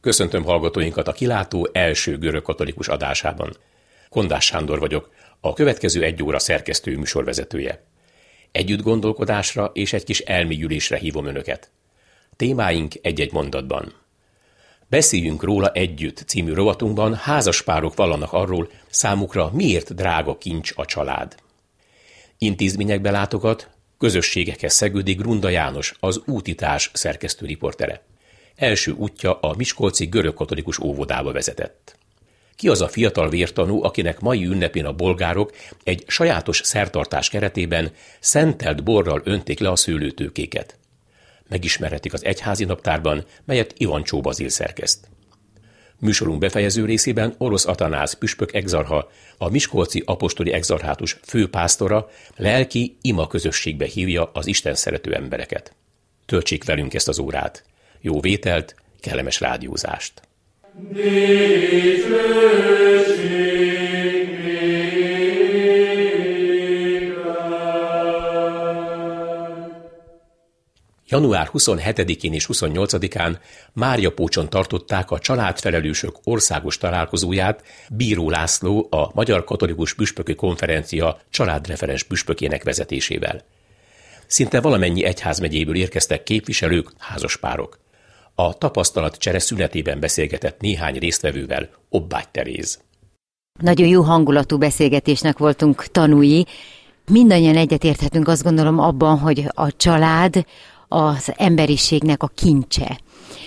Köszöntöm hallgatóinkat a Kilátó első görögkatolikus adásában. Kondás Sándor vagyok, a következő 1 óra szerkesztő műsorvezetője. Együtt gondolkodásra és egy kis elmélyülésre hívom önöket. Témáink egy-egy mondatban. Beszéljünk róla együtt című rovatunkban házaspárok vallanak arról, számukra miért drága kincs a család. Intézményekbe látogat, közösségekhez szegődik Grunda János, az Útitás szerkesztő riportere. Első útja a miskolci görögkatolikus óvodába vezetett. Ki az a fiatal vértanú, akinek mai ünnepén a bolgárok egy sajátos szertartás keretében szentelt borral önték le a szőlőtőkéket? Megismerhetik az egyházi naptárban, melyet Ivancsó Bazil szerkeszt. Műsorunk befejező részében Orosz Atanáz püspök egzarcha, a miskolci apostoli egzarchátus főpásztora lelki ima közösségbe hívja az Isten szerető embereket. Töltsék velünk ezt az órát. Jó vételt, kellemes rádiózást! Január 27-én és 28-án Máriapócson tartották a családfelelősök országos találkozóját Bíró László, a Magyar Katolikus Püspöki Konferencia családreferens püspökének vezetésével. Szinte valamennyi egyházmegyéből érkeztek képviselők, házaspárok. A tapasztalatcsere szünetében beszélgetett néhány résztvevővel Obbágy Teréz. Nagyon jó hangulatú beszélgetésnek voltunk tanúi. Mindannyian egyetérthetünk, azt gondolom, abban, hogy a család az emberiségnek a kincse.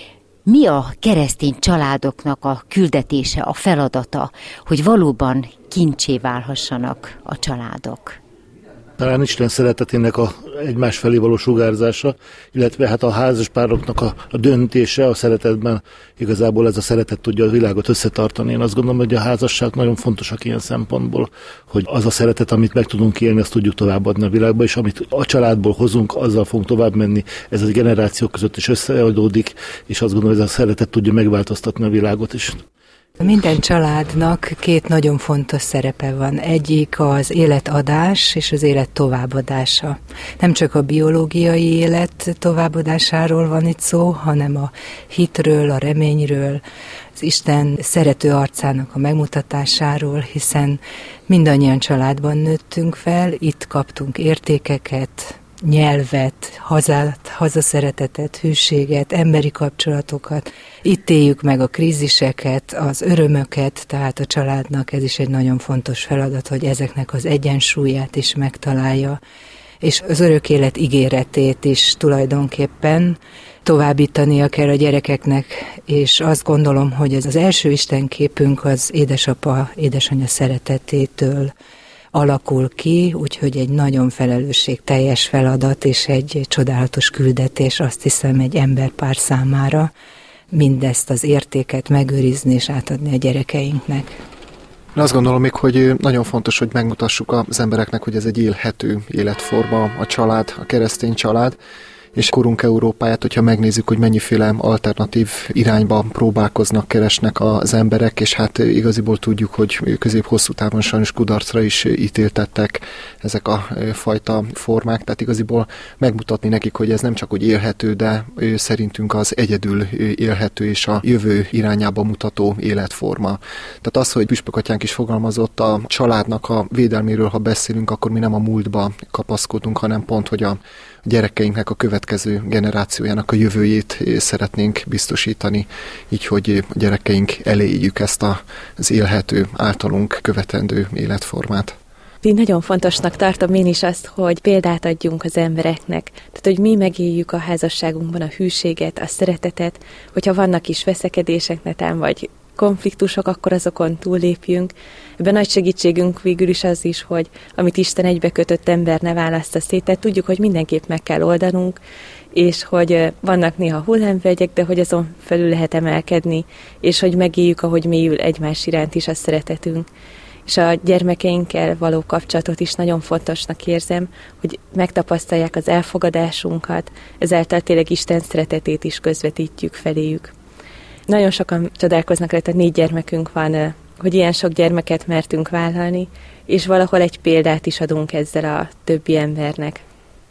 Mi a keresztény családoknak a küldetése, a feladata, hogy valóban kincsé válhassanak a családok? Talán Isten szeretetének a egymás felé való sugárzása, illetve hát a házaspároknak a döntése a szeretetben, igazából ez a szeretet tudja a világot összetartani. Én azt gondolom, hogy a házasság nagyon fontosak ilyen szempontból, hogy az a szeretet, amit meg tudunk élni, azt tudjuk továbbadni a világba, és amit a családból hozunk, azzal fogunk tovább menni. Ez a generációk között is összeadódik, és azt gondolom, hogy ez a szeretet tudja megváltoztatni a világot is. Minden családnak 2 nagyon fontos szerepe van. Egyik az életadás és az élet továbbadása. Nem csak a biológiai élet továbbadásáról van itt szó, hanem a hitről, a reményről, az Isten szerető arcának a megmutatásáról, hiszen mindannyian családban nőttünk fel, itt kaptunk értékeket, nyelvet, hazát, hazaszeretetet, hűséget, emberi kapcsolatokat. Itt éljük meg a kríziseket, az örömöket, tehát a családnak ez is egy nagyon fontos feladat, hogy ezeknek az egyensúlyát is megtalálja, és az örök élet ígéretét is tulajdonképpen továbbítania kell a gyerekeknek, és azt gondolom, hogy ez az első istenképünk az édesapa, édesanyja szeretetétől alakul ki, úgyhogy egy nagyon felelősségteljes feladat és egy csodálatos küldetés, azt hiszem, egy emberpár számára mindezt az értéket megőrizni és átadni a gyerekeinknek. Én azt gondolom még, hogy nagyon fontos, hogy megmutassuk az embereknek, hogy ez egy élhető életforma, a család, a keresztény család, és korunk Európáját, hogyha megnézzük, hogy mennyiféle alternatív irányba próbálkoznak, keresnek az emberek, és hát igaziból tudjuk, hogy közép-hosszú távon sajnos kudarcra is ítéltettek ezek a fajta formák, tehát igaziból megmutatni nekik, hogy ez nem csak hogy élhető, de szerintünk az egyedül élhető és a jövő irányába mutató életforma. Tehát az, hogy püspökatyánk is fogalmazott, a családnak a védelméről, ha beszélünk, akkor mi nem a múltba kapaszkodunk, hanem pont, hogy a gyerekeinknek a következő generációjának a jövőjét szeretnénk biztosítani, így hogy a gyerekeink eléjük ezt az élhető, általunk követendő életformát. Én nagyon fontosnak tartom én is azt, hogy példát adjunk az embereknek. Tehát, hogy mi megéljük a házasságunkban a hűséget, a szeretetet, hogyha vannak is veszekedések netán, vagy konfliktusok, akkor azokon túllépjünk. Ebben nagy segítségünk végül is az is, hogy amit Isten egybekötött ember ne választa szét, tehát tudjuk, hogy mindenképp meg kell oldanunk, és hogy vannak néha hullámvölgyek, de hogy azon felül lehet emelkedni, és hogy megéljük, ahogy mélyül egymás iránt is a szeretetünk. És a gyermekeinkkel való kapcsolatot is nagyon fontosnak érzem, hogy megtapasztalják az elfogadásunkat, ezáltal tényleg Isten szeretetét is közvetítjük feléjük. Nagyon sokan csodálkoznak rajta, 4 gyermekünk van, hogy ilyen sok gyermeket mertünk vállalni, és valahol egy példát is adunk ezzel a többi embernek.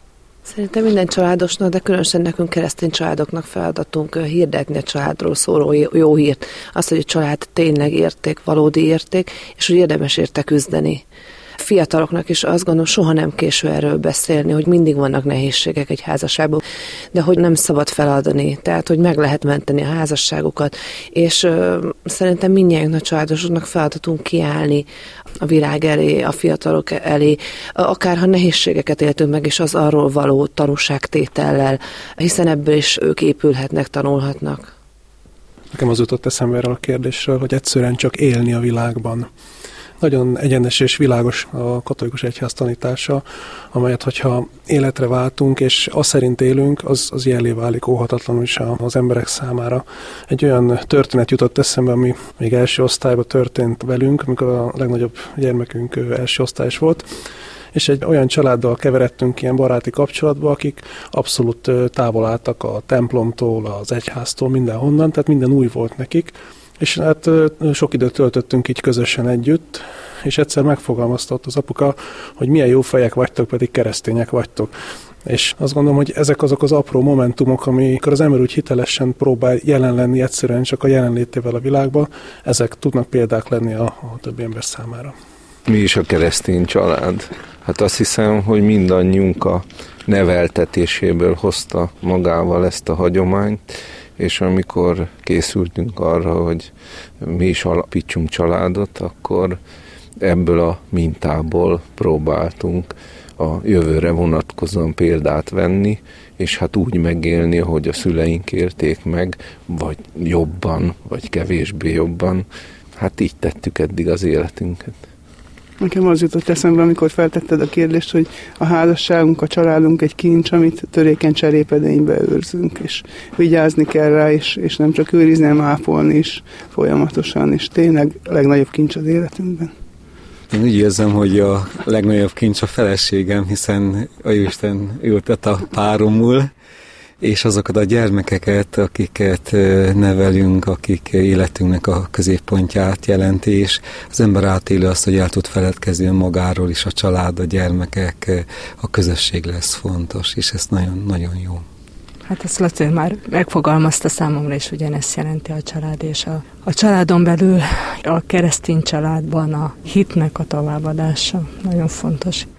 Szerintem minden családosnak, de különösen nekünk keresztény családoknak feladatunk hirdetni a családról szóló jó hírt. Azt, hogy a család tényleg érték, valódi érték, és hogy érdemes érte küzdeni. Fiataloknak is azt gondolom, soha nem késő erről beszélni, hogy mindig vannak nehézségek egy házasságban, de hogy nem szabad feladni, tehát hogy meg lehet menteni a házasságokat, és szerintem mindnyájunknak családosoknak feladatunk kiállni a világ elé, a fiatalok elé, akárha nehézségeket éltünk meg, és az arról való tanúságtétellel, hiszen ebből is ők épülhetnek, tanulhatnak. Nekem az jutott eszembe erről a kérdésről, hogy egyszerűen csak élni a világban. Nagyon egyenes és világos a katolikus egyház tanítása, amelyet, hogyha életre váltunk, és azt szerint élünk, az jellé válik óhatatlanul is az emberek számára. Egy olyan történet jutott eszembe, ami még első osztályban történt velünk, amikor a legnagyobb gyermekünk első osztályos volt, és egy olyan családdal keveredtünk ilyen baráti kapcsolatba, akik abszolút távol álltak a templomtól, az egyháztól, mindenhonnan, tehát minden új volt nekik. És hát sok időt töltöttünk így közösen együtt, és egyszer megfogalmazta ott az apuka, hogy milyen jó fejek vagytok, pedig keresztények vagytok. És azt gondolom, hogy ezek azok az apró momentumok, amikor az ember úgy hitelesen próbál jelen lenni egyszerűen csak a jelenlétével a világban, ezek tudnak példák lenni a többi ember számára. Mi is a keresztény család? Hát azt hiszem, hogy mindannyiunk a neveltetéséből hozta magával ezt a hagyományt, és amikor készültünk arra, hogy mi is alapítsunk családot, akkor ebből a mintából próbáltunk a jövőre vonatkozóan példát venni, és hát úgy megélni, ahogy a szüleink élték meg, vagy jobban, vagy kevésbé jobban. Hát így tettük eddig az életünket. Nekem az jutott eszembe, amikor feltetted a kérdést, hogy a házasságunk, a családunk egy kincs, amit törékeny cserépedénybe őrzünk, és vigyázni kell rá, és nem csak őrizni, hanem ápolni is folyamatosan, és tényleg a legnagyobb kincs az életünkben. Én úgy érzem, hogy a legnagyobb kincs a feleségem, hiszen a Jóisten ültet a páromul, és azokat a gyermekeket, akiket nevelünk, akik életünknek a középpontját jelenti, és az ember átéli azt, hogy el tud feledkezni magáról, és a család, a gyermekek, a közösség lesz fontos, és ez nagyon-nagyon jó. Hát ezt Laci már megfogalmazta számomra, és ugyanezt jelenti a család, és a családon belül a keresztény családban a hitnek a továbbadása nagyon fontos.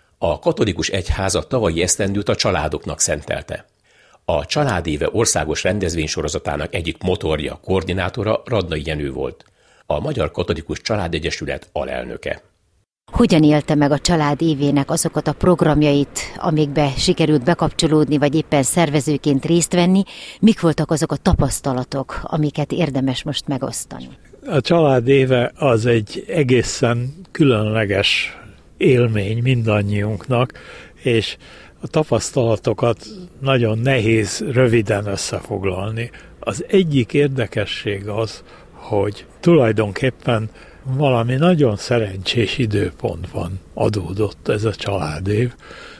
A katolikus egyház a tavalyi esztendőt a családoknak szentelte. A Családéve országos rendezvénysorozatának egyik motorja, koordinátora Radnai Jenő volt, a Magyar Katolikus Családegyesület alelnöke. Hogyan élte meg a Család évének azokat a programjait, amikbe sikerült bekapcsolódni, vagy éppen szervezőként részt venni? Mik voltak azok a tapasztalatok, amiket érdemes most megosztani? A Család éve az egy egészen különleges élmény mindannyiunknak, és a tapasztalatokat nagyon nehéz röviden összefoglalni. Az egyik érdekesség az, hogy tulajdonképpen valami nagyon szerencsés időpontban adódott ez a családév.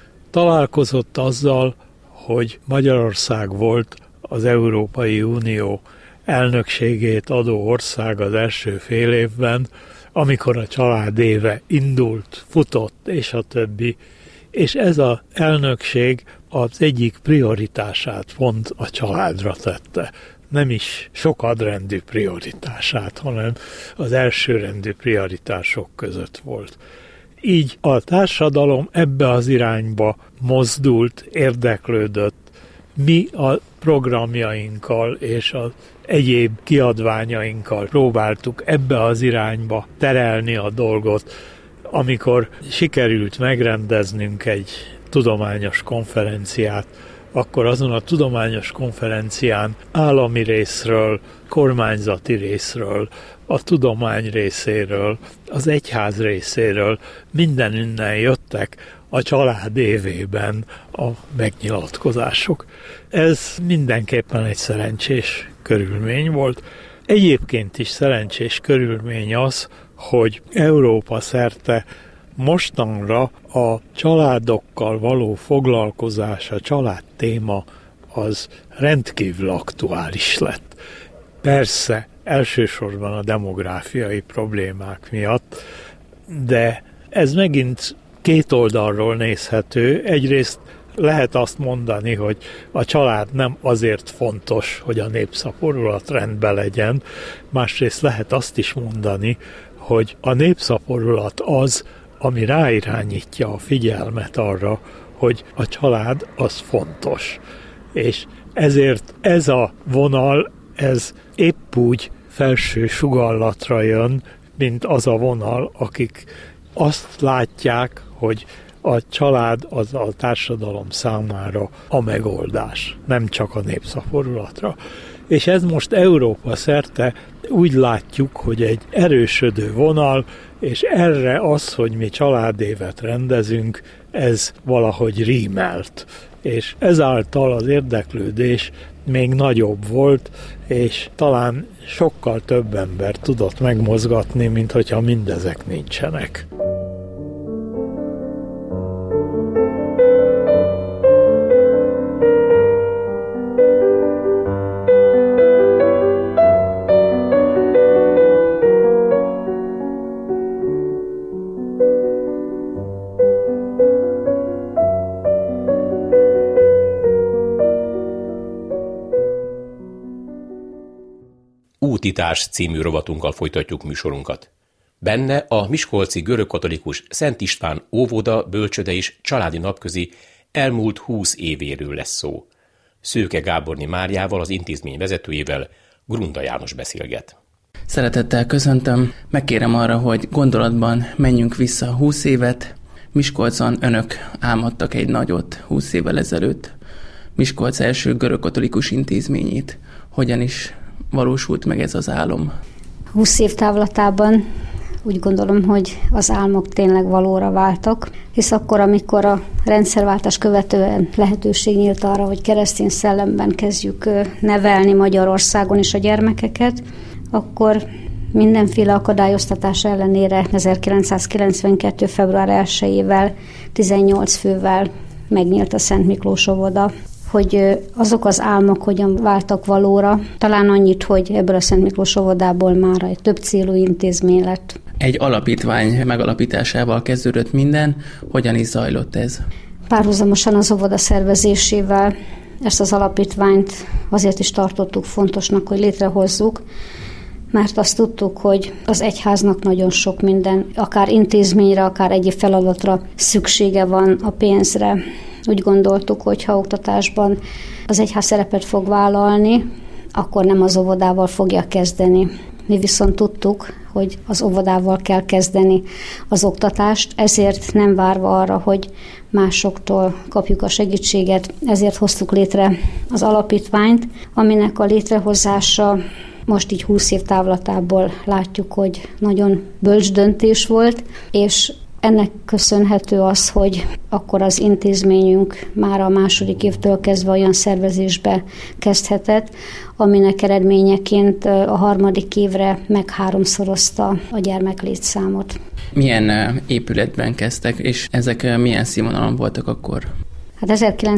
Találkozott azzal, hogy Magyarország volt az Európai Unió elnökségét adó ország az első fél évben, amikor a családéve indult, futott, és a többi. És ez az elnökség az egyik prioritását pont a családra tette. Nem is sokadrendű prioritását, hanem az elsőrendű prioritások között volt. Így a társadalom ebbe az irányba mozdult, érdeklődött. Mi a programjainkkal és az egyéb kiadványainkkal próbáltuk ebbe az irányba terelni a dolgot, amikor sikerült megrendeznünk egy tudományos konferenciát, akkor azon a tudományos konferencián állami részről, kormányzati részről, a tudomány részéről, az egyház részéről mindenünnen jöttek a család évében a megnyilatkozások. Ez mindenképpen egy szerencsés körülmény volt. Egyébként is szerencsés körülmény az, hogy Európa szerte mostanra a családokkal való foglalkozás, a család téma az rendkívül aktuális lett. Persze, elsősorban a demográfiai problémák miatt, de ez megint két oldalról nézhető. Egyrészt lehet azt mondani, hogy a család nem azért fontos, hogy a népszaporulat rendben legyen, másrészt lehet azt is mondani, hogy a népszaporulat az, ami ráirányítja a figyelmet arra, hogy a család az fontos. És ezért ez a vonal, ez épp úgy felső sugallatra jön, mint az a vonal, akik azt látják, hogy a család az a társadalom számára a megoldás, nem csak a népszaporulatra. És ez most Európa szerte úgy látjuk, hogy egy erősödő vonal, és erre az, hogy mi családévet rendezünk, ez valahogy rímelt. És ezáltal az érdeklődés még nagyobb volt, és talán sokkal több ember tudott megmozgatni, mint hogyha mindezek nincsenek. Útitárs című rovatunkkal folytatjuk műsorunkat. Benne a miskolci görögkatolikus Szent István óvoda, bölcsőde és családi napközi elmúlt 20 évéről lesz szó. Szőke Gáborné Máriával, az intézmény vezetőjével Grunda János beszélget. Szeretettel köszöntöm, megkérem arra, hogy gondolatban menjünk vissza 20 évet. Miskolcon önök álmodtak egy nagyot 20 évvel ezelőtt. Miskolc első görögkatolikus intézményét. Hogyan is valósult meg ez az álom? 20 év távlatában úgy gondolom, hogy az álmok tényleg valóra váltak, hisz akkor, amikor a rendszerváltás követően lehetőség nyílt arra, hogy keresztény szellemben kezdjük nevelni Magyarországon is a gyermekeket, akkor mindenféle akadályoztatás ellenére 1992. február 1-ével 18 fővel megnyílt a Szent Miklós óvoda. Hogy azok az álmok hogyan váltak valóra, talán annyit, hogy ebből a Szent Miklós óvodából már egy több célú intézmény lett. Egy alapítvány megalapításával kezdődött minden, hogyan is zajlott ez? Párhuzamosan az óvoda szervezésével ezt az alapítványt azért is tartottuk fontosnak, hogy létrehozzuk, mert azt tudtuk, hogy az egyháznak nagyon sok minden, akár intézményre, akár egyéb feladatra szüksége van a pénzre. Úgy gondoltuk, hogy ha oktatásban az egyház szerepet fog vállalni, akkor nem az óvodával fogja kezdeni. Mi viszont tudtuk, hogy az óvodával kell kezdeni az oktatást, ezért nem várva arra, hogy másoktól kapjuk a segítséget, ezért hoztuk létre az alapítványt, aminek a létrehozása most így 20 év távlatából látjuk, hogy nagyon bölcs döntés volt, és ennek köszönhető az, hogy akkor az intézményünk már a második évtől kezdve olyan szervezésbe kezdhetett, aminek eredményeként a harmadik évre meg 3-szorozta a gyermeklétszámot. Milyen épületben kezdtek, és ezek milyen színvonalon voltak akkor? Hát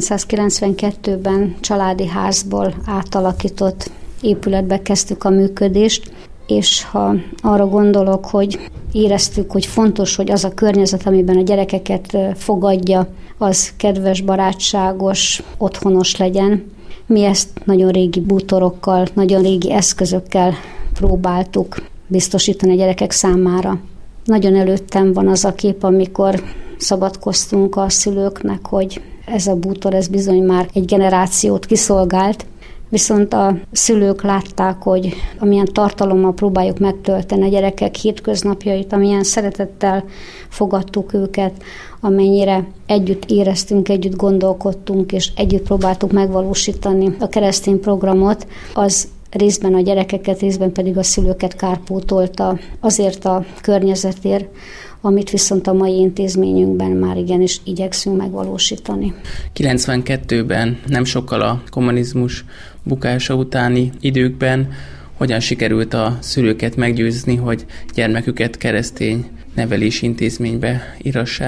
1992-ben családi házból átalakított épületbe kezdtük a működést, és ha arra gondolok, hogy éreztük, hogy fontos, hogy az a környezet, amiben a gyerekeket fogadja, az kedves, barátságos, otthonos legyen. Mi ezt nagyon régi bútorokkal, nagyon régi eszközökkel próbáltuk biztosítani a gyerekek számára. Nagyon előttem van az a kép, amikor szabadkoztunk a szülőknek, hogy ez a bútor, ez bizony már egy generációt kiszolgált, viszont a szülők látták, hogy amilyen tartalommal próbáljuk megtölteni a gyerekek hétköznapjait, amilyen szeretettel fogadtuk őket, amennyire együtt éreztünk, együtt gondolkodtunk, és együtt próbáltuk megvalósítani a keresztény programot, az részben a gyerekeket, részben pedig a szülőket kárpótolta azért a környezetért, amit viszont a mai intézményünkben már igenis igyekszünk megvalósítani. 92-ben, nem sokkal a kommunizmus bukása utáni időkben, hogyan sikerült a szülőket meggyőzni, hogy gyermeküket keresztény nevelési intézménybe írassák?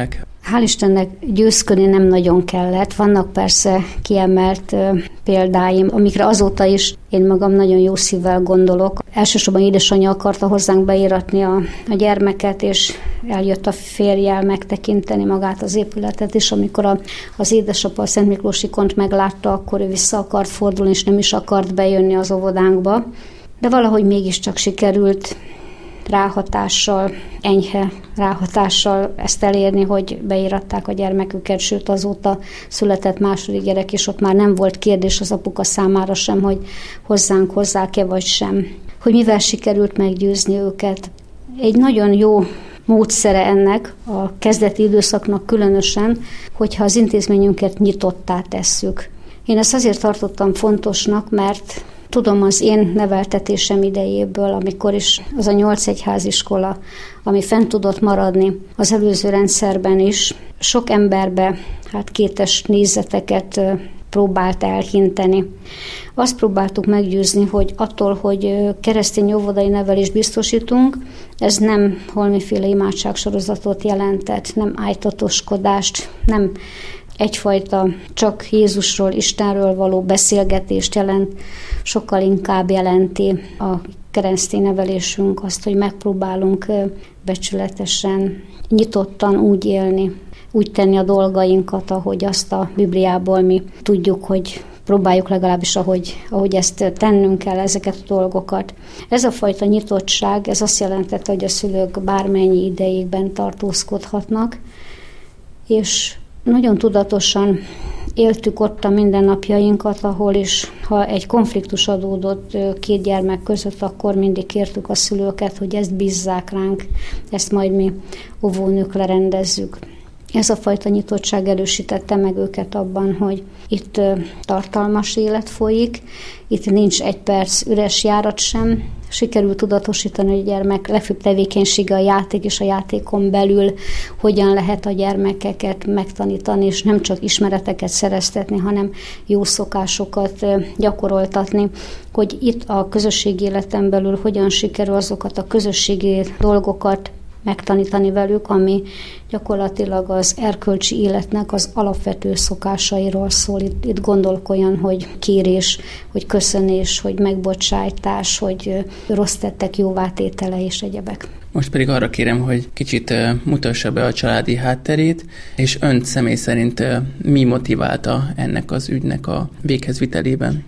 Hál' Istennek győzködni nem nagyon kellett. Vannak persze kiemelt példáim, amikre azóta is én magam nagyon jó szívvel gondolok. Elsősorban édesanyja akarta hozzánk beíratni a gyermeket, és eljött a férjel megtekinteni magát az épületet, és amikor az édesapa a Szent Miklós ikont meglátta, akkor ő vissza akart fordulni, és nem is akart bejönni az óvodánkba. De valahogy mégiscsak sikerült ráhatással, enyhe ráhatással ezt elérni, hogy beíratták a gyermeküket, sőt azóta született második gyerek, és ott már nem volt kérdés az apuka számára sem, hogy hozzánk hozzák-e vagy sem. Hogy mivel sikerült meggyőzni őket. Egy nagyon jó módszere ennek a kezdeti időszaknak különösen, hogyha az intézményünket nyitottá tesszük. Én ezt azért tartottam fontosnak, mert tudom az én neveltetésem idejéből, amikor is az a 8 egyháziskola, ami fent tudott maradni az előző rendszerben is, sok emberbe kétes nézeteket próbált elhinteni. Azt próbáltuk meggyőzni, hogy attól, hogy keresztény óvodai nevelést biztosítunk, ez nem holmiféle imádságsorozatot jelentett, nem ájtatoskodást, nem egyfajta csak Jézusról, Istenről való beszélgetést jelent, sokkal inkább jelenti a keresztény nevelésünk azt, hogy megpróbálunk becsületesen, nyitottan úgy élni, úgy tenni a dolgainkat, ahogy azt a Bibliából mi tudjuk, hogy próbáljuk legalábbis, ahogy ezt tennünk kell, ezeket a dolgokat. Ez a fajta nyitottság, ez azt jelentette, hogy a szülők bármennyi ideigben tartózkodhatnak, és nagyon tudatosan éltük ott a mindennapjainkat, ahol is, ha egy konfliktus adódott két gyermek között, akkor mindig kértük a szülőket, hogy ezt bízzák ránk, ezt majd mi óvónőkre rendezzük. Ez a fajta nyitottság erősítette meg őket abban, hogy itt tartalmas élet folyik, itt nincs egy perc üres járat sem. Sikerült tudatosítani, hogy a gyermek legfőbb tevékenysége a játék, és a játékon belül hogyan lehet a gyermekeket megtanítani, és nem csak ismereteket szereztetni, hanem jó szokásokat gyakoroltatni, hogy itt a közösségi életen belül hogyan sikerül azokat a közösségi dolgokat megtanítani velük, ami gyakorlatilag az erkölcsi életnek az alapvető szokásairól szól. Itt gondolok olyan, hogy kérés, hogy köszönés, hogy megbocsájtás, hogy rossz tettek jóvátétele és egyebek. Most pedig arra kérem, hogy kicsit mutassa be a családi hátterét, és önt személy szerint mi motiválta ennek az ügynek a véghezvitelében?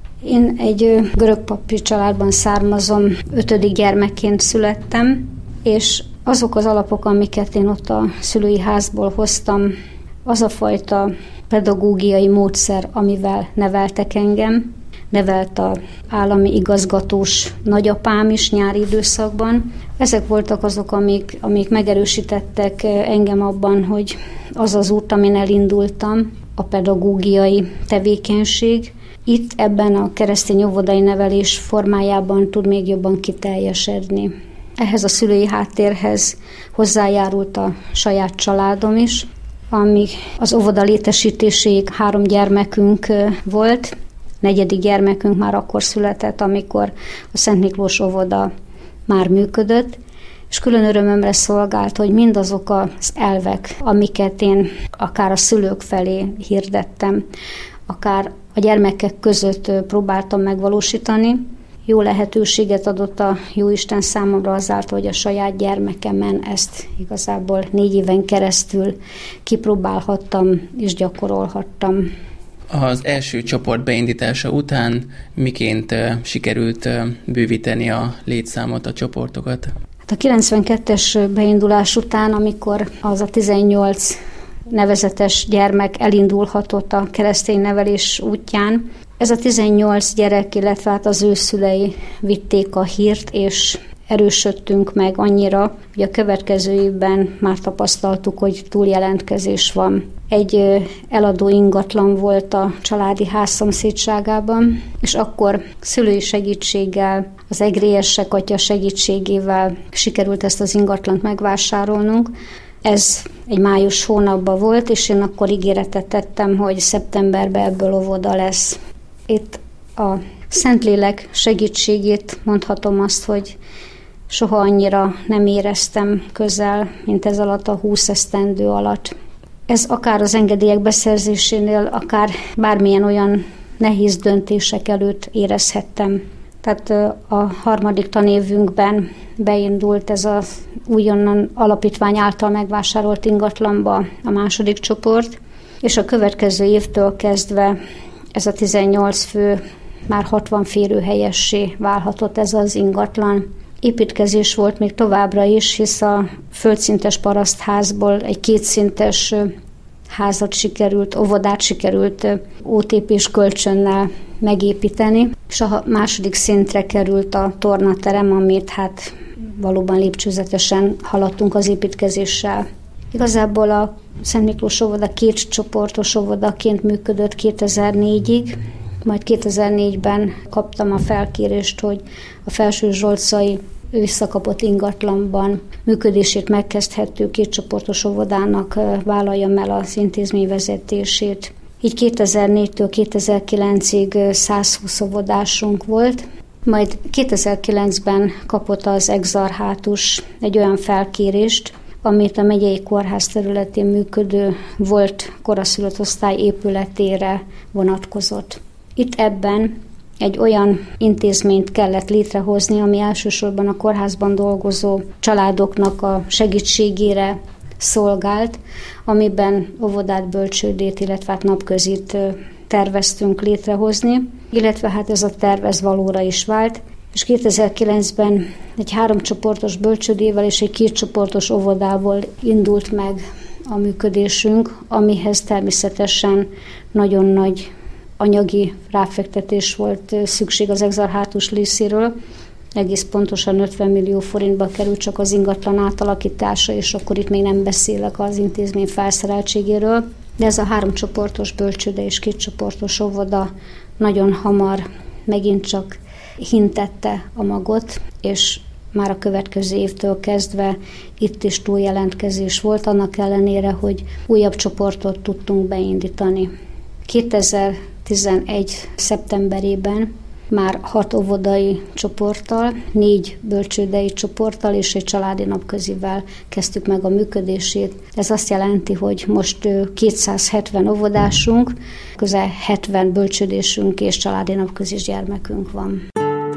Én egy görög papi családban származom, 5. gyermekként születtem, és azok az alapok, amiket én ott a szülői házból hoztam, az a fajta pedagógiai módszer, amivel neveltek engem, nevelt az állami igazgatós nagyapám is nyári időszakban. Ezek voltak azok, amik megerősítettek engem abban, hogy az az út, amin elindultam, a pedagógiai tevékenység, itt ebben a keresztény óvodai nevelés formájában tud még jobban kiteljesedni. Ehhez a szülői háttérhez hozzájárult a saját családom is, amíg az óvoda létesítéséig 3 gyermekünk volt, 4. gyermekünk már akkor született, amikor a Szent Miklós óvoda már működött, és külön örömömre szolgált, hogy mindazok az elvek, amiket én akár a szülők felé hirdettem, akár a gyermekek között próbáltam megvalósítani, jó lehetőséget adott a Jóisten számomra azáltal, hogy a saját gyermekemen ezt igazából 4 éven keresztül kipróbálhattam és gyakorolhattam. Az első csoport beindítása után miként sikerült bővíteni a létszámot, a csoportokat? A 92-es beindulás után, amikor az a 18 nevezetes gyermek elindulhatott a keresztény nevelés útján, ez a 18 gyerek, illetve az ő szülei vitték a hírt, és erősödtünk meg annyira, hogy a következő évben már tapasztaltuk, hogy túljelentkezés van. Egy eladó ingatlan volt a családi ház szomszédságában, és akkor szülői segítséggel, az egrélyesek atya segítségével sikerült ezt az ingatlant megvásárolnunk. Ez egy május hónapban volt, és én akkor ígéretet tettem, hogy szeptemberben ebből óvoda lesz. Itt a Szentlélek segítségét mondhatom azt, hogy soha annyira nem éreztem közel, mint ez alatt a 20 esztendő alatt. Ez akár az engedélyek beszerzésénél, akár bármilyen olyan nehéz döntések előtt érezhettem. Tehát a 3. tanévünkben beindult ez az újonnan alapítvány által megvásárolt ingatlanba a 2. csoport, és a következő évtől kezdve ez a 18 fő, már 60 férőhelyessé válhatott ez az ingatlan. Építkezés volt még továbbra is, hisz a földszintes parasztházból egy 2 szintes házat sikerült, óvodát sikerült OTP-s kölcsönnel megépíteni, és a 2. szintre került a tornaterem, amit hát valóban lépcsőzetesen haladtunk az építkezéssel. Igazából a Szent Miklós óvoda 2 csoportos óvodaként működött 2004-ig, majd 2004-ben kaptam a felkérést, hogy a Felső Zsolcai visszakapott ingatlanban működését megkezdhető 2 csoportos óvodának vállaljam el az intézmény vezetését. Így 2004-től 2009-ig 120 óvodásunk volt, majd 2009-ben kapott az exarchátus egy olyan felkérést, amit a megyei kórház területén működő volt koraszülött osztály épületére vonatkozott. Itt ebben egy olyan intézményt kellett létrehozni, ami elsősorban a kórházban dolgozó családoknak a segítségére szolgált, amiben óvodát, bölcsődét, illetve hát napközit terveztünk létrehozni, illetve hát ez a tervez valóra is vált, és 2009-ben egy 3 csoportos bölcsődével és egy 2 csoportos óvodával indult meg a működésünk, amihez természetesen nagyon nagy anyagi ráfektetés volt szükség az exarchátus részéről. Egész pontosan 50 millió forintba került csak az ingatlan átalakítása, és akkor itt még nem beszélek az intézmény felszereltségéről. De ez a 3 csoportos bölcsőde és 2 csoportos óvoda nagyon hamar megint csak hintette a magot, és már a következő évtől kezdve itt is túljelentkezés volt, annak ellenére, hogy újabb csoportot tudtunk beindítani. 2011. szeptemberében már 6 óvodai csoporttal, 4 bölcsődei csoporttal és egy családi napközivel kezdtük meg a működését. Ez azt jelenti, hogy most 270 óvodásunk, közel 70 bölcsődésünk és családi napközis gyermekünk van.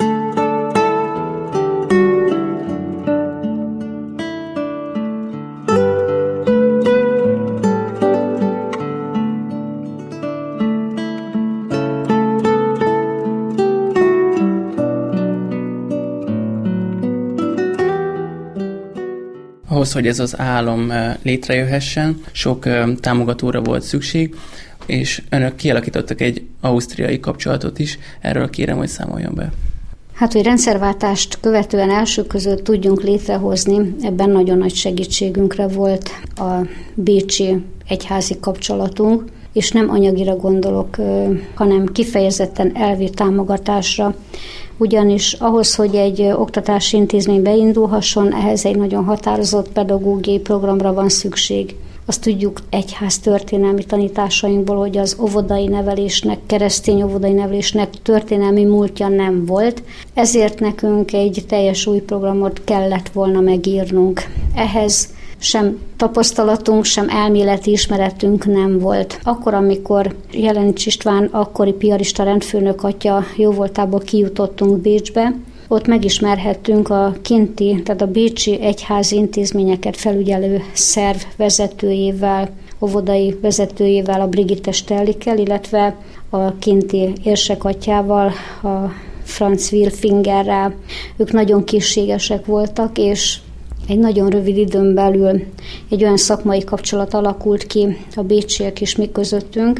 Ahhoz, hogy ez az álom létrejöhessen, sok támogatóra volt szükség, és önök kialakítottak egy ausztriai kapcsolatot is. Erről kérem, hogy számoljon be. Hát, hogy rendszerváltást követően első között tudjunk létrehozni, ebben nagyon nagy segítségünkre volt a bécsi egyházi kapcsolatunk, és nem anyagira gondolok, hanem kifejezetten elvi támogatásra, ugyanis ahhoz, hogy egy oktatási intézmény beindulhasson, ehhez egy nagyon határozott pedagógiai programra van szükség. Azt tudjuk egyház történelmi tanításainkból, hogy az óvodai nevelésnek, keresztény óvodai nevelésnek történelmi múltja nem volt, ezért nekünk egy teljes új programot kellett volna megírnunk. Ehhez sem tapasztalatunk, sem elméleti ismeretünk nem volt. Akkor, amikor Jelenics István, akkori piarista rendfőnök atya jóvoltából kijutottunk Bécsbe, ott megismerhettünk a kinti, tehát a bécsi egyházi intézményeket felügyelő szerv vezetőjével, óvodai vezetőjével, a Brigitte Stellikkel, illetve a kinti érsekatyával, a Franz Wilfingerrel. Ők nagyon készségesek voltak, és egy nagyon rövid időn belül egy olyan szakmai kapcsolat alakult ki a bécsiek és mi közöttünk,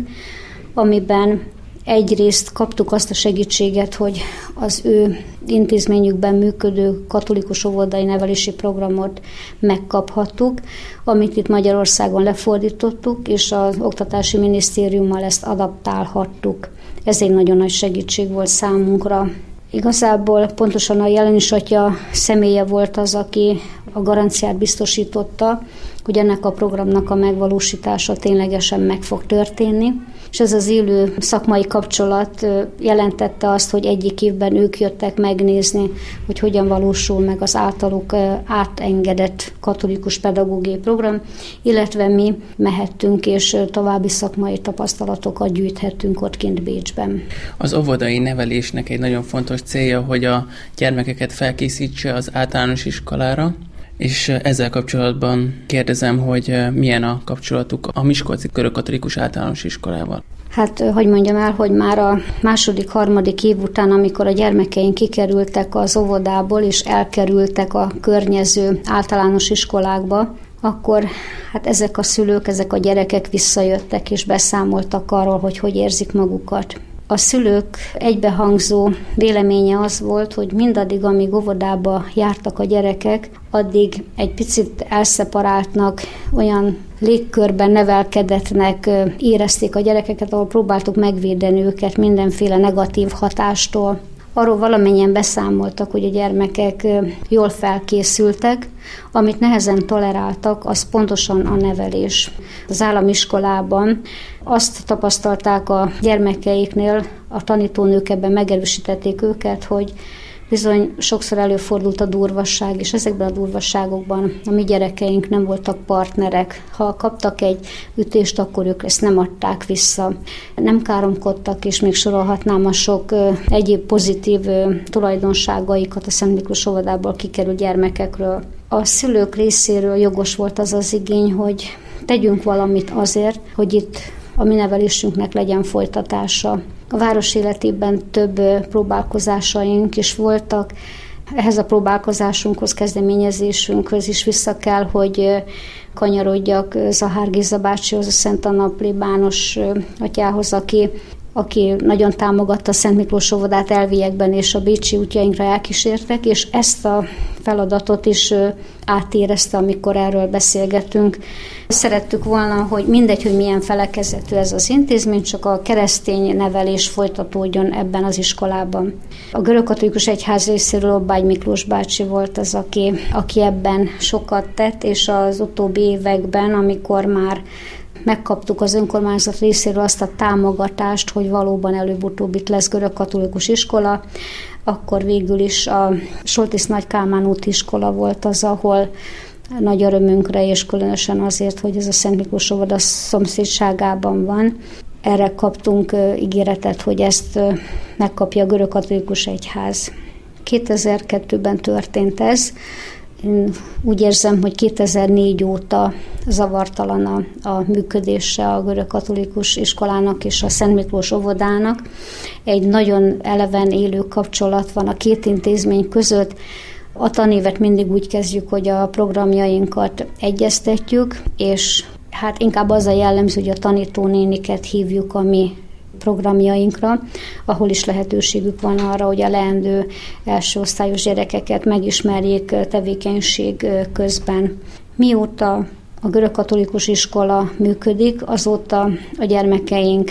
amiben egyrészt kaptuk azt a segítséget, hogy az ő intézményükben működő katolikus óvodai nevelési programot megkaphattuk, amit itt Magyarországon lefordítottuk, és az Oktatási Minisztériummal ezt adaptálhattuk. Ez egy nagyon nagy segítség volt számunkra. Igazából pontosan a Jelenics atya személye volt az, aki a garanciát biztosította, hogy ennek a programnak a megvalósítása ténylegesen meg fog történni. És ez az élő szakmai kapcsolat jelentette azt, hogy egyik évben ők jöttek megnézni, hogy hogyan valósul meg az általuk átengedett katolikus pedagógiai program, illetve mi mehettünk és további szakmai tapasztalatokat gyűjthettünk ott kint Bécsben. Az óvodai nevelésnek egy nagyon fontos célja, hogy a gyermekeket felkészítse az általános iskolára, és ezzel kapcsolatban kérdezem, hogy milyen a kapcsolatuk a Miskolci Görögkatolikus Általános Iskolával. Hát, hogy mondjam el, hogy már a második-harmadik év után, amikor a gyermekeink kikerültek az óvodából, és elkerültek a környező általános iskolákba, akkor hát ezek a szülők, ezek a gyerekek visszajöttek, és beszámoltak arról, hogy érzik magukat. A szülők egybehangzó véleménye az volt, hogy mindaddig, amíg óvodába jártak a gyerekek, addig egy picit elszeparáltnak, olyan légkörben nevelkedetnek érezték a gyerekeket, ahol próbáltuk megvédeni őket mindenféle negatív hatástól. Arról valamennyien beszámoltak, hogy a gyermekek jól felkészültek, amit nehezen toleráltak, az pontosan a nevelés. Az állami iskolában azt tapasztalták a gyermekeiknél, a tanítónők ebben megerősítették őket, hogy bizony sokszor előfordult a durvasság, és ezekben a durvasságokban a mi gyerekeink nem voltak partnerek. Ha kaptak egy ütést, akkor ők ezt nem adták vissza. Nem káromkodtak, és még sorolhatnám a sok egyéb pozitív tulajdonságaikat a Szent Miklós óvodából kikerült gyermekekről. A szülők részéről jogos volt az az igény, hogy tegyünk valamit azért, hogy itt a mi nevelésünknek legyen folytatása. A város életében több próbálkozásaink is voltak. Ehhez a próbálkozásunkhoz, kezdeményezésünkhöz is vissza kell, hogy kanyarodjak Zahár Géza bácsihoz, a Szent Anna plébános atyához, aki nagyon támogatta a Szent Miklós óvodát elviekben, és a bécsi útjainkra elkísértek, és ezt a feladatot is átérezte, amikor erről beszélgetünk. Szerettük volna, hogy mindegy, hogy milyen felekezetű ez az intézmény, csak a keresztény nevelés folytatódjon ebben az iskolában. A Görögkatolikus Egyház részéről Lobbágy Miklós bácsi volt az, aki ebben sokat tett, és az utóbbi években, amikor már megkaptuk az önkormányzat részéről azt a támogatást, hogy valóban előbb-utóbb itt lesz görögkatolikus iskola, akkor végül is a Soltész Nagy Kálmán úti iskola volt az, ahol nagy örömünkre, és különösen azért, hogy ez a Szent Miklós óvoda szomszédságában van. Erre kaptunk ígéretet, hogy ezt megkapja a Görögkatolikus Egyház. 2002-ben történt ez. Én úgy érzem, hogy 2004 óta zavartalan a működése a görögkatolikus iskolának és a Szent Miklós óvodának. Egy nagyon eleven élő kapcsolat van a két intézmény között. A tanévet mindig úgy kezdjük, hogy a programjainkat egyeztetjük, és hát inkább az a jellemző, hogy a tanítónéniket hívjuk a mi programjainkra, ahol is lehetőségük van arra, hogy a leendő első osztályos gyerekeket megismerjék tevékenység közben. Mióta a görögkatolikus iskola működik, azóta a gyermekeink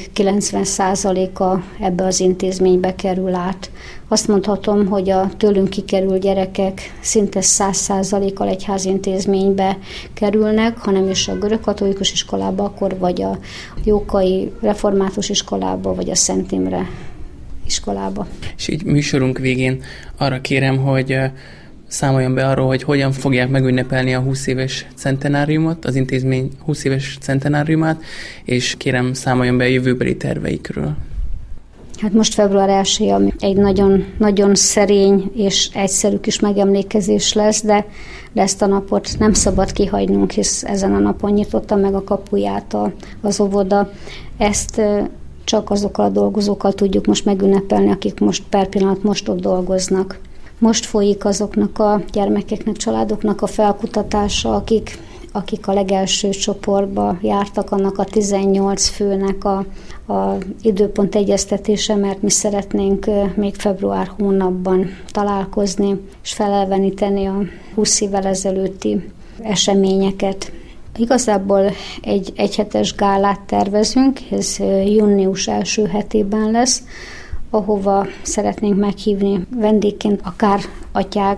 90%-a ebbe az intézménybe kerül át. Azt mondhatom, hogy a tőlünk kikerült gyerekek szinte 100%-kal egyházintézménybe kerülnek, hanem is a görögkatolikus iskolába, akkor vagy a Jókai Református iskolába, vagy a Szent Imre iskolába. És így műsorunk végén arra kérem, hogy számoljon be arról, hogy hogyan fogják megünnepelni a 20 éves centenáriumot, az intézmény 20 éves centenáriumát, és kérem számoljon be a jövőbeli terveikről. Hát most február 1-je, ami egy nagyon, nagyon szerény és egyszerű kis megemlékezés lesz, de ezt a napot nem szabad kihagynunk, hisz ezen a napon nyitotta meg a kapuját az óvoda. Ezt csak azokkal a dolgozókkal tudjuk most megünnepelni, akik most per pillanat most ott dolgoznak. Most folyik azoknak a gyermekeknek, családoknak a felkutatása, akik a legelső csoportba jártak, annak a 18 főnek a időpont egyeztetése, mert mi szeretnénk még február hónapban találkozni, és felelveníteni a 20 évvel ezelőtti eseményeket. Igazából egy egyhetes gálát tervezünk, ez június első hetében lesz, ahova szeretnénk meghívni vendégként akár atyák,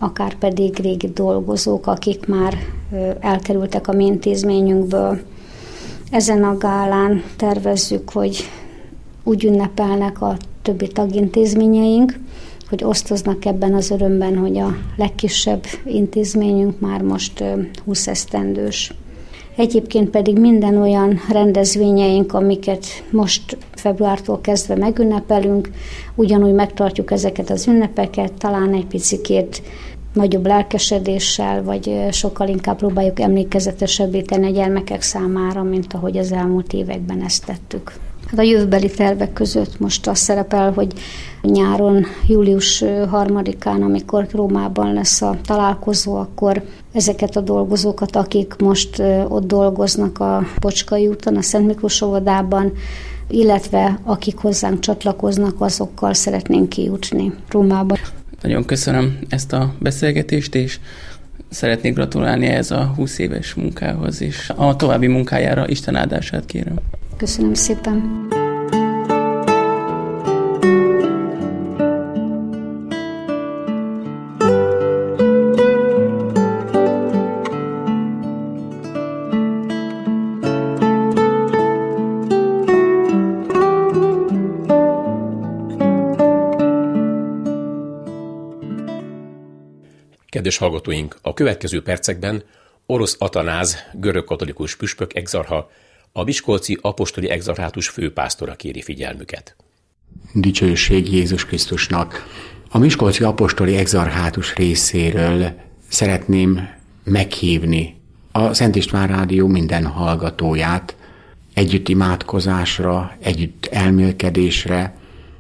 akár pedig régi dolgozók, akik már elkerültek a mi intézményünkből. Ezen a gálán tervezzük, hogy úgy ünnepelnek a többi tagintézményeink, hogy osztoznak ebben az örömben, hogy a legkisebb intézményünk már most 20 esztendős. Egyébként pedig minden olyan rendezvényeink, amiket most februártól kezdve megünnepelünk, ugyanúgy megtartjuk ezeket az ünnepeket, talán egy picikét nagyobb lelkesedéssel, vagy sokkal inkább próbáljuk emlékezetesebbé tenni a gyermekek számára, mint ahogy az elmúlt években ezt tettük. Hát a jövőbeli tervek között most az szerepel, hogy nyáron, július 3-án, amikor Rómában lesz a találkozó, akkor ezeket a dolgozókat, akik most ott dolgoznak a Pocskai úton, a Szent Miklós óvodában, illetve akik hozzánk csatlakoznak, azokkal szeretnénk kijutni Rómába. Nagyon köszönöm ezt a beszélgetést, és szeretnék gratulálni ehhez a 20 éves munkához, és a további munkájára Isten áldását kérem. Köszönöm szépen! Kedves hallgatóink, a következő percekben Orosz Atanáz görögkatolikus püspök exarcha, a miskolci apostoli exarchátus főpásztora kéri figyelmüket. Dicsőség Jézus Krisztusnak! A miskolci apostoli exarchátus részéről szeretném meghívni a Szent István Rádió minden hallgatóját együtt imádkozásra, együtt elmélkedésre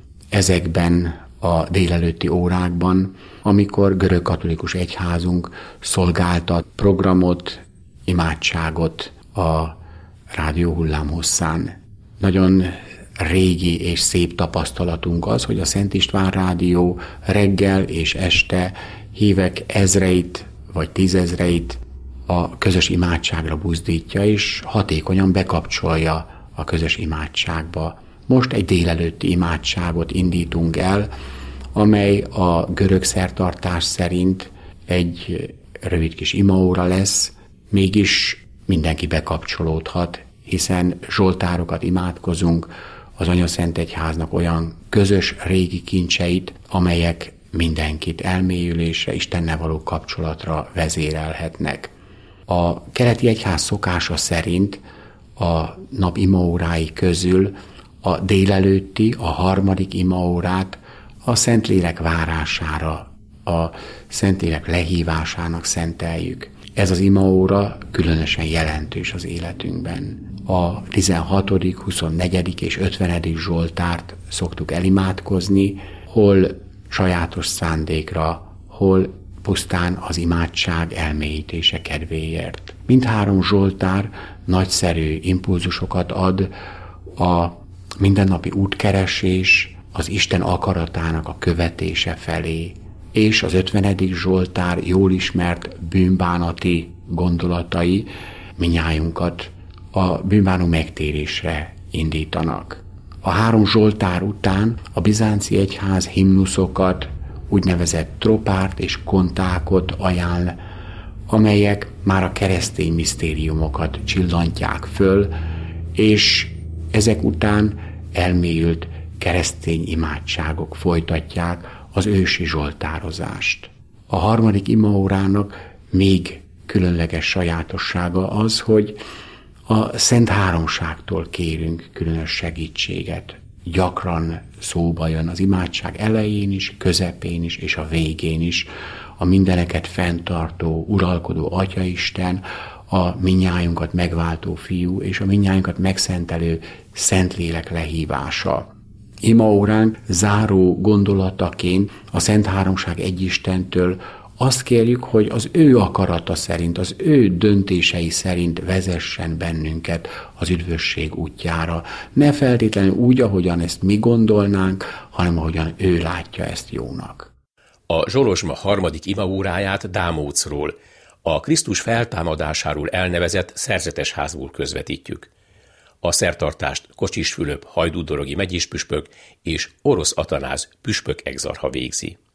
ezekben a délelőtti órákban, amikor görögkatolikus egyházunk szolgáltat programot, imádságot a rádió hullámhosszán. Nagyon régi és szép tapasztalatunk az, hogy a Szent István Rádió reggel és este hívek ezreit vagy 10 000 a közös imádságra buzdítja, és hatékonyan bekapcsolja a közös imádságba. Most egy délelőtti imádságot indítunk el, amely a görög szertartás szerint egy rövid kis imaóra lesz, mégis mindenki bekapcsolódhat, hiszen zsoltárokat imádkozunk az Anyaszentegyháznak olyan közös régi kincseit, amelyek mindenkit elmélyülésre, Istennel való kapcsolatra vezérelhetnek. A keleti egyház szokása szerint a nap imaórái közül a délelőtti, a 3. imaórát a Szentlélek várására, a Szentlélek lehívásának szenteljük. Ez az imaóra különösen jelentős az életünkben. A 16., 24. és 50. Zsoltárt szoktuk elimádkozni, hol sajátos szándékra, hol pusztán az imádság elmélyítése kedvéért. Mindhárom zsoltár nagyszerű impulzusokat ad a mindennapi útkeresés, az Isten akaratának a követése felé, és az 50. Zsoltár jól ismert bűnbánati gondolatai minnyájunkat a bűnbánó megtérésre indítanak. A 3 zsoltár után a bizánci egyház himnuszokat, úgynevezett tropárt és kontákot ajánl, amelyek már a keresztény misztériumokat csillantják föl, és ezek után elmélyült keresztény imádságok folytatják az ősi zsoltározást. A 3. imaórának még különleges sajátossága az, hogy a Szent Háromságtól kérünk különös segítséget. Gyakran szóba jön az imádság elején is, közepén is és a végén is a mindeneket fenntartó, uralkodó Atyaisten, a minnyájunkat megváltó Fiú és a minnyájunkat megszentelő Szentlélek lehívása. Imaóránk záró gondolataként a Szent Háromság egyistentől azt kérjük, hogy az ő akarata szerint, az ő döntései szerint vezessen bennünket az üdvösség útjára. Ne feltétlenül úgy, ahogyan ezt mi gondolnánk, hanem ahogyan ő látja ezt jónak. A Zsolozsma 3. imaóráját Dámócról, a Krisztus feltámadásáról elnevezett szerzetesházból közvetítjük. A szertartást Kocsis Fülöp hajdúdorogi megyéspüspök és Orosz Atanáz püspök exarcha végzi.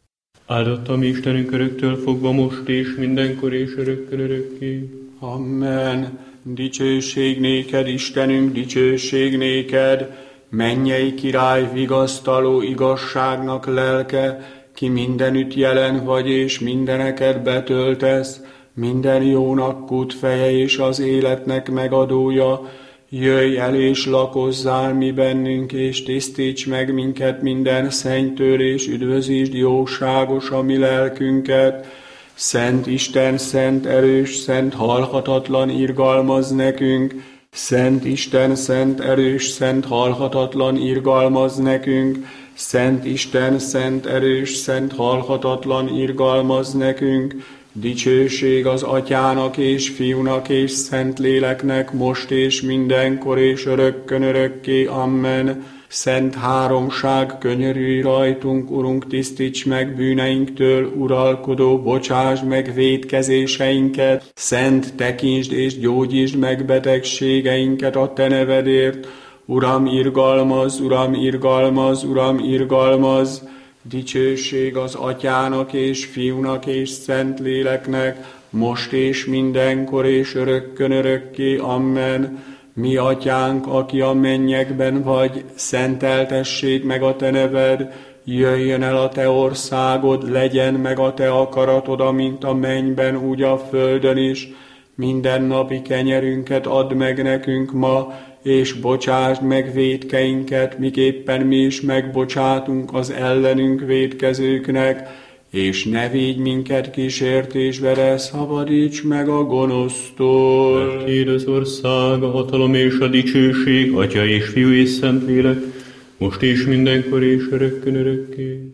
Áldott a mi Istenünk öröktől fogva most és mindenkor és örökkön örökké. Amen. Dicsőség néked, Istenünk, dicsőség néked, mennyei király, vigasztaló igazságnak lelke, ki mindenütt jelen vagy és mindeneket betöltesz, minden jónak kútfeje és az életnek megadója, jöjj el és lakozzál mi bennünk, és tisztíts meg minket minden szennytől, és üdvözítsd jóságos a mi lelkünket. Szent Isten, szent erős, szent halhatatlan, irgalmaz nekünk. Szent Isten, szent erős, szent halhatatlan, irgalmaz nekünk. Szent Isten, szent erős, szent halhatatlan, irgalmaz nekünk. Dicsőség az Atyának és Fiúnak és Szentléleknek, most és mindenkor és örökkön örökké. Amen. Szent háromság, könyörülj rajtunk, Urunk, tisztíts meg bűneinktől, uralkodó, bocsásd meg vétkezéseinket. Szent, tekintsd és gyógyítsd meg betegségeinket a Te nevedért. Uram, irgalmaz, Uram, irgalmaz, Uram, irgalmaz. Dicsőség az Atyának és Fiúnak és Szentléleknek, most és mindenkor és örökkön örökké. Amen. Mi Atyánk, aki a mennyekben vagy, szenteltessék meg a Te neved, jöjjön el a Te országod, legyen meg a Te akaratod, amint a mennyben, úgy a földön is. Mindennapi kenyerünket add meg nekünk ma, és bocsásd meg vétkeinket, miképpen mi is megbocsátunk az ellenünk vétkezőknek, és ne vigy minket kísértésbe, de szabadíts meg a gonosztól. Mert tiéd az ország, a hatalom és a dicsőség, Atya és Fiú és Szentlélek, most és mindenkor és örökkön örökké.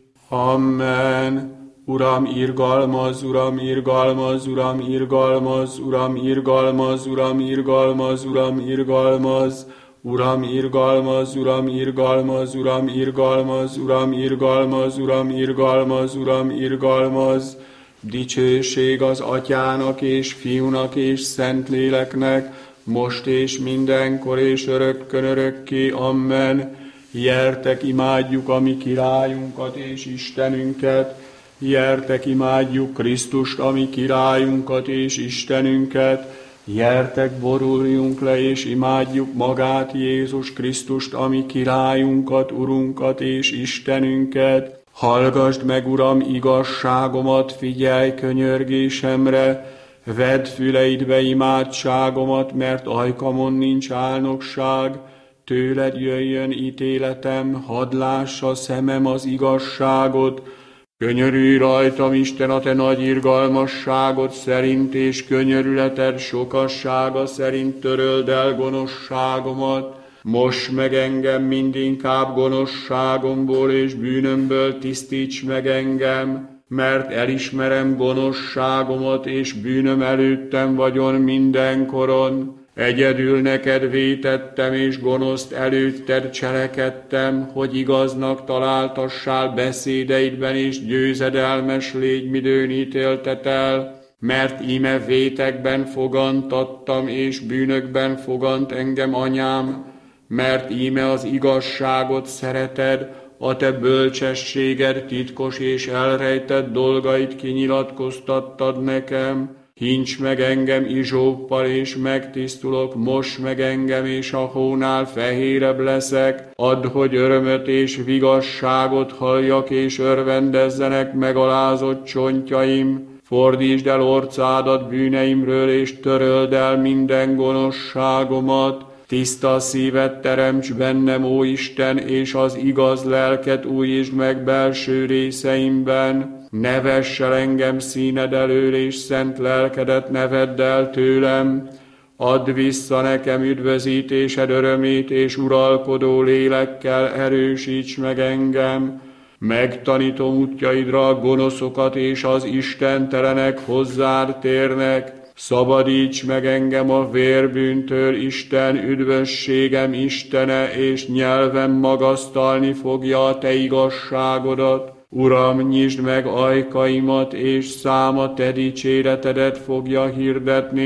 Amen. Uram, irgalmaz, Uram, irgalmaz, Uram, irgalmaz, Uram, irgalmaz, Uram, irgalmaz, Uram, irgalmaz, Uram, irgalmaz, Uram, irgalmaz, Uram, irgalmaz, Uram, irgalmaz, Uram, irgalmaz, Uram, irgalmaz. Dicsőség az Atyának és Fiúnak és Szentléleknek, most és mindenkor és örökkön örökké. Amen. Jertek, imádjuk a mi királyunkat és Istenünket, jertek, imádjuk Krisztust, a mi királyunkat és Istenünket, jertek, boruljunk le és imádjuk magát, Jézus Krisztust, a mi királyunkat, Urunkat és Istenünket. Hallgasd meg, Uram, igazságomat, figyelj könyörgésemre, vedd füleidbe imádságomat, mert ajkamon nincs álnokság. Tőled jöjjön ítéletem, hadd lássa szemem az igazságot. Könyörülj rajtam, Isten, a Te nagy irgalmasságod szerint, és könyörületed sokassága szerint töröld el gonoszságomat. Moss meg engem mindinkább gonoszságomból és bűnömből, tisztíts meg engem, mert elismerem gonoszságomat, és bűnöm előttem vagyon mindenkoron. Egyedül neked vétettem, és gonoszt előtted cselekedtem, hogy igaznak találtassál beszédeidben, és győzedelmes légy, midőn ítéltetel. Mert íme vétekben fogantattam, és bűnökben fogant engem anyám, mert íme az igazságot szereted, a te bölcsességed titkos és elrejtett dolgait kinyilatkoztattad nekem. Hints meg engem izsóppal, és megtisztulok, moss meg engem, és a hónál fehérebb leszek. Add, hogy örömöt és vigasságot halljak, és örvendezzenek megalázott csontjaim. Fordítsd el orcádat bűneimről, és töröld el minden gonoszságomat. Tiszta szívet teremts bennem, ó Isten, és az igaz lelket újítsd meg belső részeimben. Ne vess el engem színed elől, és szent lelkedet ne vedd el tőlem. Add vissza nekem üdvözítésed örömét, és uralkodó lélekkel erősíts meg engem. Megtanítom útjaidra a gonoszokat, és az istentelenek hozzád térnek. Szabadíts meg engem a vérbűntől, Isten, üdvösségem Istene, és nyelvem magasztalni fogja a te igazságodat. Uram, nyisd meg ajkaimat, és száma te dicséretedet fogja hirdetni.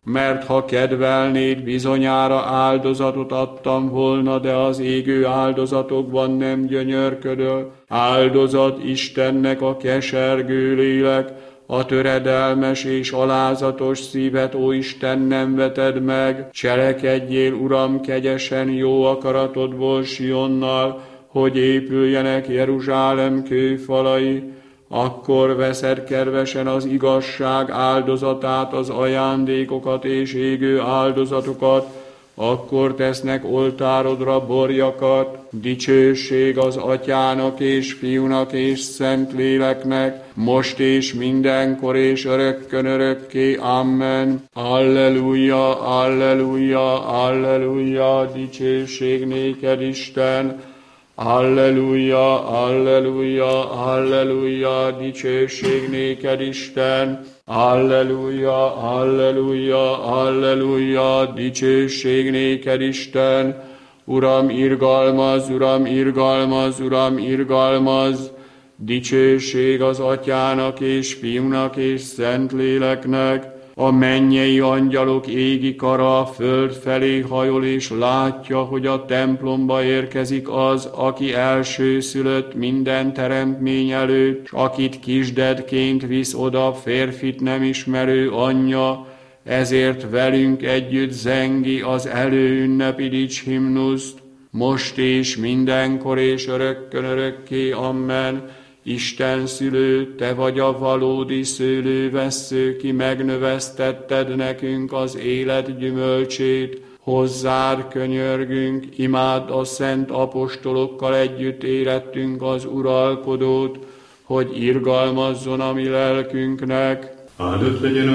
mert ha kedvelnéd, bizonyára áldozatot adtam volna, de az égő áldozatokban nem gyönyörködöl. Áldozat Istennek a kesergő lélek, a töredelmes és alázatos szívet, ó Isten, nem veted meg. Cselekedjél, Uram, kegyesen jó akaratodból Sionnal, hogy épüljenek Jeruzsálem kőfalai. Akkor veszed kedvesen az igazság áldozatát, az ajándékokat és égő áldozatokat, akkor tesznek oltárodra borjakat. Dicsőség az Atyának és Fiúnak és Szentléleknek, most és mindenkor és örökkön örökké. Amen. Alleluja, alleluja, alleluja, dicsőség néked, Isten. Alleluja, alleluja, alleluja, dicsőség néked, Isten. Alleluja, alleluja, alleluja, dicsőség néked, Isten. Uram, irgalmaz, Uram, irgalmaz, Uram, irgalmaz. Dicsőség az Atyának és Fiúnak és Szentléleknek. A mennyei angyalok égi kara a föld felé hajol, és látja, hogy a templomba érkezik az, aki elsőszülött minden teremtmény előtt, s akit kisdedként visz oda férfit nem ismerő anyja, ezért velünk együtt zengi az előünnepi dicshimnuszt, most és mindenkor és örökkön örökké. Amen. Isten szülő, te vagy a valódi szőlővessző, ki megnövesztetted nekünk az élet gyümölcsét. Hozzád könyörgünk, imádd a szent apostolokkal együtt érettünk az uralkodót, hogy irgalmazzon a mi lelkünknek. Áldott legyen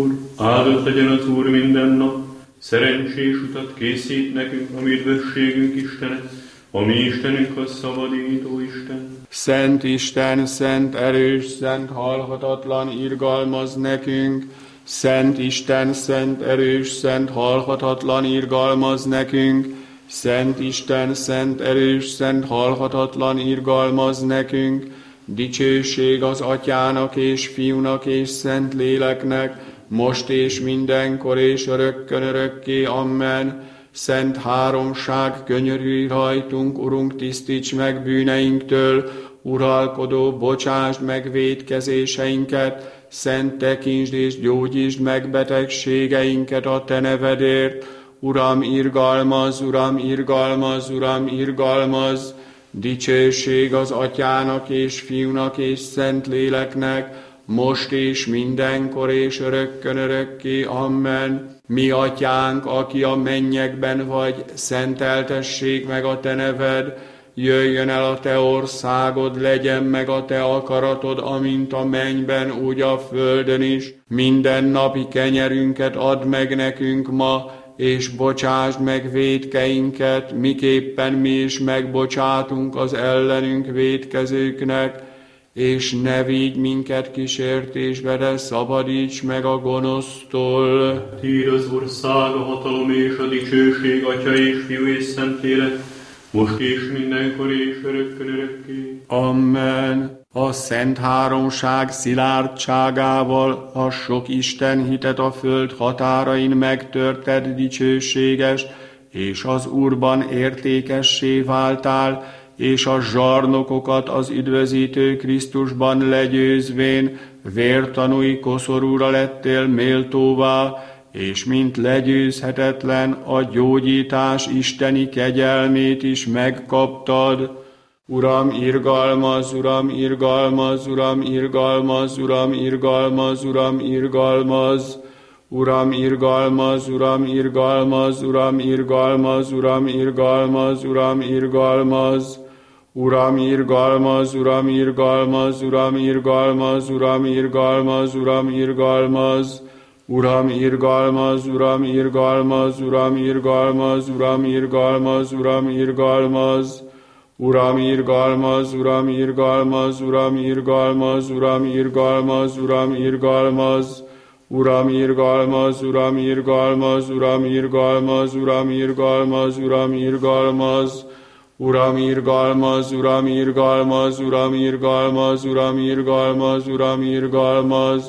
az Úr minden nap, szerencsés utat készít nekünk, a mi üdvösségünk Istene, a mi Istenünk a szabadító Isten. Szent Isten, szent erős, szent halhatatlan, irgalmaz nekünk. Szent Isten, szent erős, szent halhatatlan, irgalmaz nekünk. Szent Isten, szent erős, szent halhatatlan, irgalmaz nekünk. Dicsőség az Atyának és Fiúnak és Szentléleknek, most és mindenkor és örökkön örökké. Amen. Szent háromság, könyörülj rajtunk, Urunk, tisztíts meg bűneinktől, uralkodó, bocsásd meg vétkezéseinket, szent tekintsd és gyógyítsd meg betegségeinket a te nevedért. Uram, irgalmaz, Uram, irgalmaz, Uram, irgalmaz. Dicsőség az Atyának és Fiúnak és Szentléleknek, most és mindenkor és örökkön örökké. Amen. Mi Atyánk, aki a mennyekben vagy, szenteltessék meg a te neved, jöjjön el a te országod, legyen meg a te akaratod, amint a mennyben, úgy a földön is. Minden napi kenyerünket add meg nekünk ma, és bocsásd meg vétkeinket, miképpen mi is megbocsátunk az ellenünk vétkezőknek, és ne vigy minket kísértésbe, de szabadíts meg a gonosztól. Tiéd az ország, a hatalom és a dicsőség, Atya és Fiú és Szentlélek, most és mindenkor és örökkön örökké. Amen. A Szent Háromság szilárdságával a sok Isten hitet a föld határain megtörted, dicsőséges, és az Úrban értékessé váltál, és a zsarnokokat az üdvözítő Krisztusban legyőzvén, vértanúi koszorúra lettél méltóvá, és mint legyőzhetetlen a gyógyítás isteni kegyelmét is megkaptad. Uram, irgalmaz, Uram, irgalmaz, Uram, irgalmaz, Uram, irgalmaz, Uram, irgalmaz. Uram, irgalmaz, Uram, irgalmaz, Uram, irgalmaz, Uram, irgalmaz, Uram, irgalmaz. Uram, irgalmaz, Uram, irgalmaz, Uram, irgalmaz, Uram, irgalmaz, Uram, irgalmaz. Uram, irgalmaz, Uram, irgalmaz, Uram, irgalmaz, Uram, irgalmaz, Uram, irgalmaz. Uram, irgalmaz, Uram, irgalmaz, Uram, irgalmaz, Uram, irgalmaz, Uram, irgalmaz. Uram, irgalmaz, Uram, irgalmaz, Uram, irgalmaz, Uram, irgalmaz, Uram, irgalmaz. Uram, irgalmaz, Uram, irgalmaz, Uram, irgalmaz, Uram, irgalmaz, Uram, irgalmaz.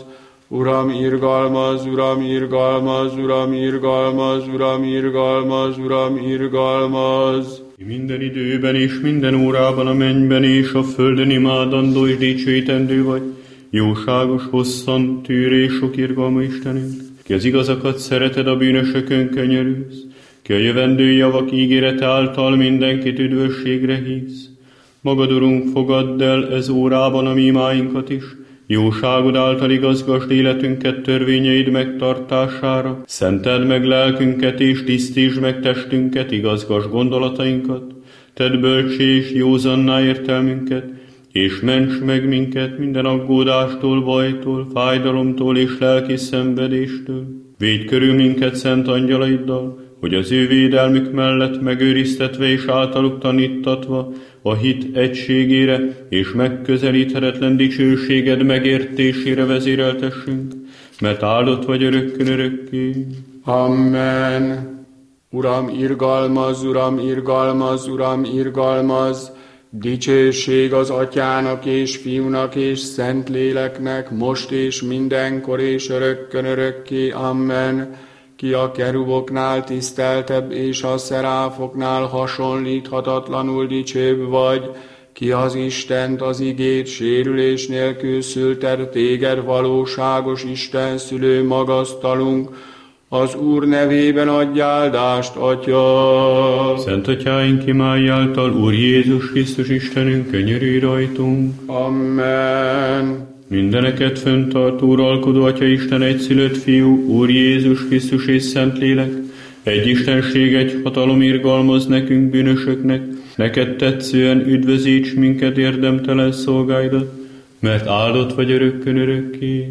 Uram, irgalmaz, Uram, irgalmaz, Uram, irgalmaz, Uram, irgalmaz, Uram, irgalmaz. Minden időben és minden órában a mennyben és a földön imádandó és dicsőítendő vagy, jóságos, hosszan, tűrés, sok irgalma Istenünk, ki az igazakat szereted, a bűnösökön könyörülsz, ki a jövendő javak ígérete által mindenkit üdvösségre hívsz. Magad, Urunk, fogadd el ez órában a mi imáinkat is, jóságod által igazgasd életünket törvényeid megtartására, szenteld meg lelkünket és tisztítsd meg testünket, igazgasd gondolatainkat, tedd bölcsé és józanná értelmünket, és ments meg minket minden aggódástól, bajtól, fájdalomtól és lelki szenvedéstől. Védj körül minket szent angyalaiddal, hogy az ő védelmük mellett megőriztetve és általuk tanítatva a hit egységére és megközelíthetetlen dicsőséged megértésére vezéreltessünk, mert áldott vagy örökkön örökké. Amen. Uram, irgalmaz, Uram, irgalmaz, Uram, irgalmaz, dicsőség az Atyának és Fiúnak és Szentléleknek, most és mindenkor és örökkön örökké. Amen. Ki a keruboknál tiszteltebb és a szeráfoknál hasonlíthatatlanul dicsőbb vagy, ki az Istent, az igét sérülés nélkül szülted, téged valóságos Isten szülő magasztalunk, az Úr nevében adj áldást, Atya. Szent Atyáink imái által, Úr Jézus Krisztus Istenünk, könyörülj rajtunk. Amen. Mindeneket fenntartó, uralkodó Atya Isten, egyszülött Fiú, Úr Jézus Krisztus és Szentlélek, egy Istenség, egy hatalom irgalmaz nekünk bűnösöknek, neked tetszően üdvözíts minket érdemtelen szolgáidat, mert áldott vagy örökkön örökké.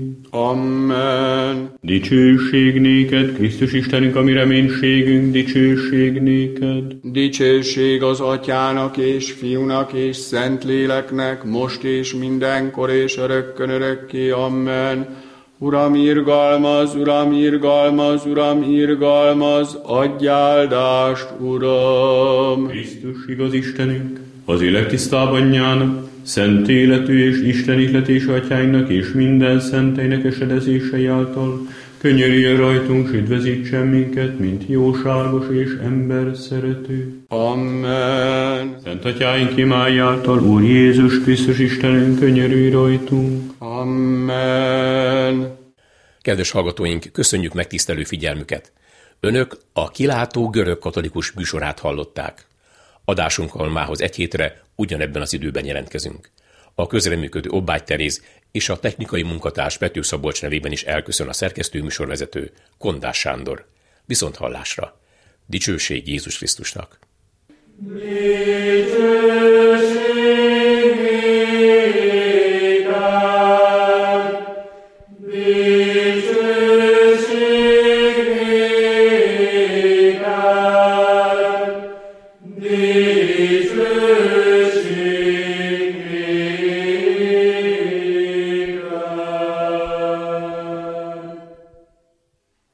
Amen. Dicsőség néked, Krisztus Istenünk, a mi reménységünk, dicsőség néked. Dicsőség az Atyának és Fiúnak és Szentléleknek, most és mindenkor és örökkön örökké. Amen. Uram, irgalmaz, Uram, irgalmaz, Uram, irgalmaz, adj áldást, Uram. Krisztus igaz Istenünk, az élek tisztább anyjának, szent életű és Isten ihletés atyáinknak és minden szenteinek esedezései által könyörüljön rajtunk, s üdvözítsen minket, mint jóságos és ember szerető. Amen. Szent atyáink imái által, Úr Jézus Krisztus Istenünk, könyörülj rajtunk. Amen. Kedves hallgatóink, köszönjük megtisztelő figyelmüket! Önök a Kilátó görög katolikus műsorát hallották. Adásunkkal mához egy hétre ugyanebben az időben jelentkezünk. A közreműködő Obbágy Teréz és a technikai munkatárs Pető Szabolcs nevében is elköszön a szerkesztő műsorvezető, Kondás Sándor. Viszont hallásra! Dicsőség Jézus Krisztusnak! Dicsőség